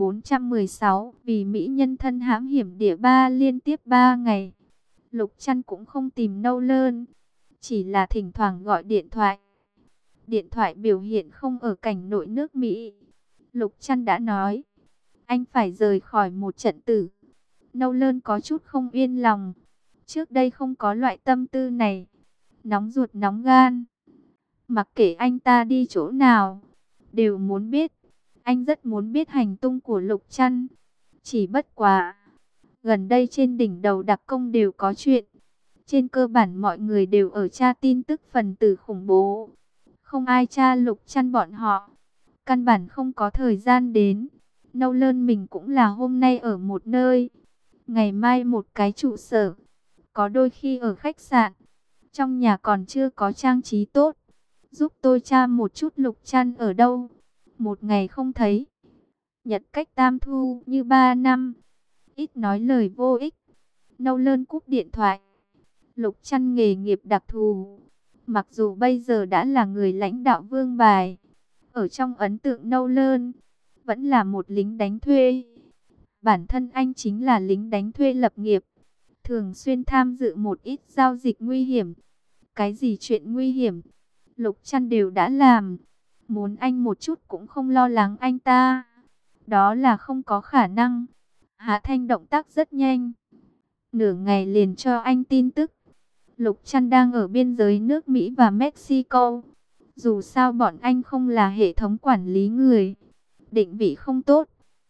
1416, vì mỹ nhân thân hãm hiểm địa liên tiếp 3 ngày. Lục Trăn cũng không tìm Nolan, chỉ là thỉnh thoảng gọi điện thoại. Điện thoại biểu hiện không ở cảnh nội nước Mỹ. Lục Trăn đã nói, anh phải rời khỏi một trận tử. Nolan có chút không yên lòng. Trước đây không có loại tâm tư này. Nóng ruột nóng gan. Mặc kệ anh ta đi chỗ nào, đều muốn biết. Anh rất muốn biết hành tung của Lục Trăn. Chỉ bất quá, gần đây trên đỉnh đầu đặc công đều có chuyện. Trên cơ bản mọi người đều ở tra tin tức phần tử khủng bố. Không ai tra Lục Trăn bọn họ. Căn bản không có thời gian đến. Nolan mình cũng là hôm nay ở một nơi, ngày mai một cái trụ sở, có đôi khi ở khách sạn. Trong nhà còn chưa có trang trí tốt. Giúp tôi tra một chút Lục Trăn ở đâu. Một ngày không thấy, nhật cách tam thu như 3 năm. Ít nói lời vô ích. Nolan cúp điện thoại. Lục Trăn nghề nghiệp đặc thù. Mặc dù bây giờ đã là người lãnh đạo Vương Bài, ở trong ấn tượng Nolan vẫn là một lính đánh thuê. Bản thân anh chính là lính đánh thuê lập nghiệp, thường xuyên tham dự một ít giao dịch nguy hiểm. Cái gì chuyện nguy hiểm, Lục Trăn đều đã làm. Muốn anh một chút cũng không lo lắng anh ta, đó là không có khả năng. Hạ Thanh động tác rất nhanh, nửa ngày liền cho anh tin tức. Lục Trăn đang ở biên giới nước Mỹ và Mexico. Dù sao bọn anh không là hệ thống quản lý người, định vị không tốt.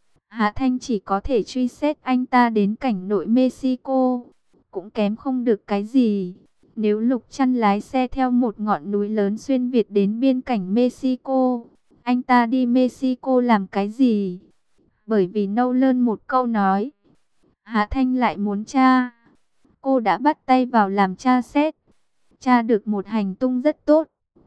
Hạ Thanh chỉ có thể truy xét anh ta đến cảnh nội Mexico, cũng kém không được cái gì. Nếu Lục Trăn lái xe theo một ngọn núi lớn xuyên Việt đến biên cảnh Mexico, anh ta đi Mexico làm cái gì? Bởi vì Nolan một câu nói, Hạ Thanh lại muốn tra. Cô đã bắt tay vào làm tra xét, tra được một hành tung rất tốt.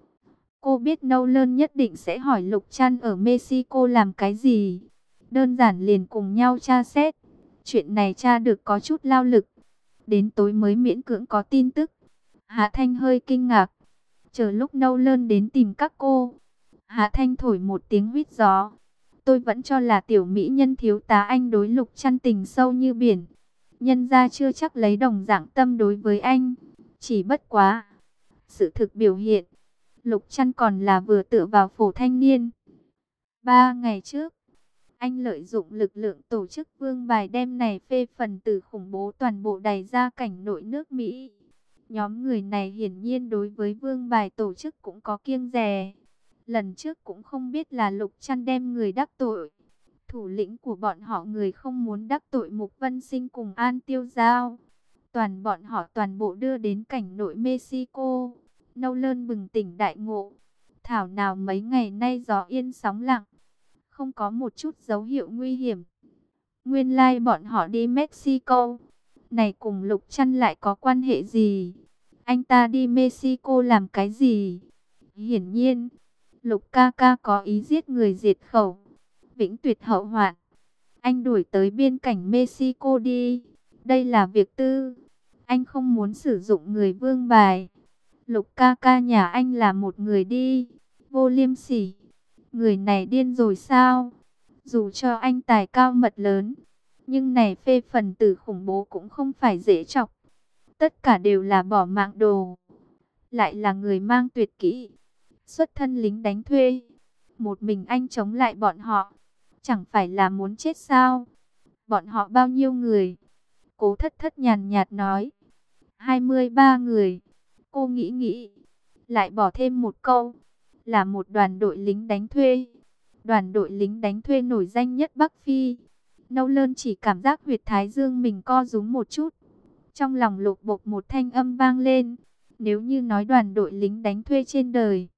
Cô biết Nolan nhất định sẽ hỏi Lục Trăn ở Mexico làm cái gì. Đơn giản liền cùng nhau tra xét. Chuyện này tra được có chút lao lực. Đến tối mới miễn cưỡng có tin tức. Hạ Thanh hơi kinh ngạc. Chờ lúc Nolan đến tìm các cô, Hạ Thanh thổi một tiếng huýt gió. Tôi vẫn cho là tiểu mỹ nhân thiếu tá anh đối Lục Trăn tình sâu như biển. Nhân gia chưa chắc lấy đồng dạng tâm đối với anh. Chỉ bất quá, sự thực biểu hiện, Lục Trăn còn là vừa tựa vào phổ thanh niên. 3 ngày trước, anh lợi dụng lực lượng tổ chức Vương Bài đem này phê phần tử khủng bố toàn bộ đày ra cảnh nội nước Mỹ. Nhóm người này hiển nhiên đối với Vương Bài tổ chức cũng có kiêng dè. Lần trước cũng không biết là Lục Trăn đem người đắc tội. Thủ lĩnh của bọn họ người không muốn đắc tội Mục Vân Sinh cùng An Tiêu Giao. Bọn họ toàn bộ đưa đến cảnh nội Mexico. Nolan bừng tỉnh đại ngộ. Thảo nào mấy ngày nay gió yên sóng lặng, không có một chút dấu hiệu nguy hiểm. Nguyên lai bọn họ đi Mexico, này cùng Lục Trăn lại có quan hệ gì? Anh ta đi Mexico làm cái gì? Hiển nhiên, Lục ca ca có ý giết người diệt khẩu, vĩnh tuyệt hậu hoạn. Anh đuổi tới biên cảnh Mexico đi. Đây là việc tư. Anh không muốn sử dụng người Vương Bài. Lục ca ca nhà anh là một người đi vô liêm sỉ. Người này điên rồi sao? Dù cho anh tài cao mật lớn, nhưng này phê phần tử khủng bố cũng không phải dễ chọc. Tất cả đều là bỏ mạng đồ. Lại là người mang tuyệt kỹ, xuất thân lính đánh thuê. Một mình anh chống lại bọn họ, chẳng phải là muốn chết sao? Bọn họ bao nhiêu người? Cố Thất Thất nhàn nhạt nói, 23 người. Cô nghĩ nghĩ, lại bỏ thêm một câu, là một đoàn đội lính đánh thuê. đoàn đội lính đánh thuê nổi danh nhất Bắc Phi. Nâu Lơn chỉ cảm giác huyệt thái dương mình co rúm một chút. Trong lòng lục bục một thanh âm vang lên. Nếu như nói đoàn đội lính đánh thuê trên đời,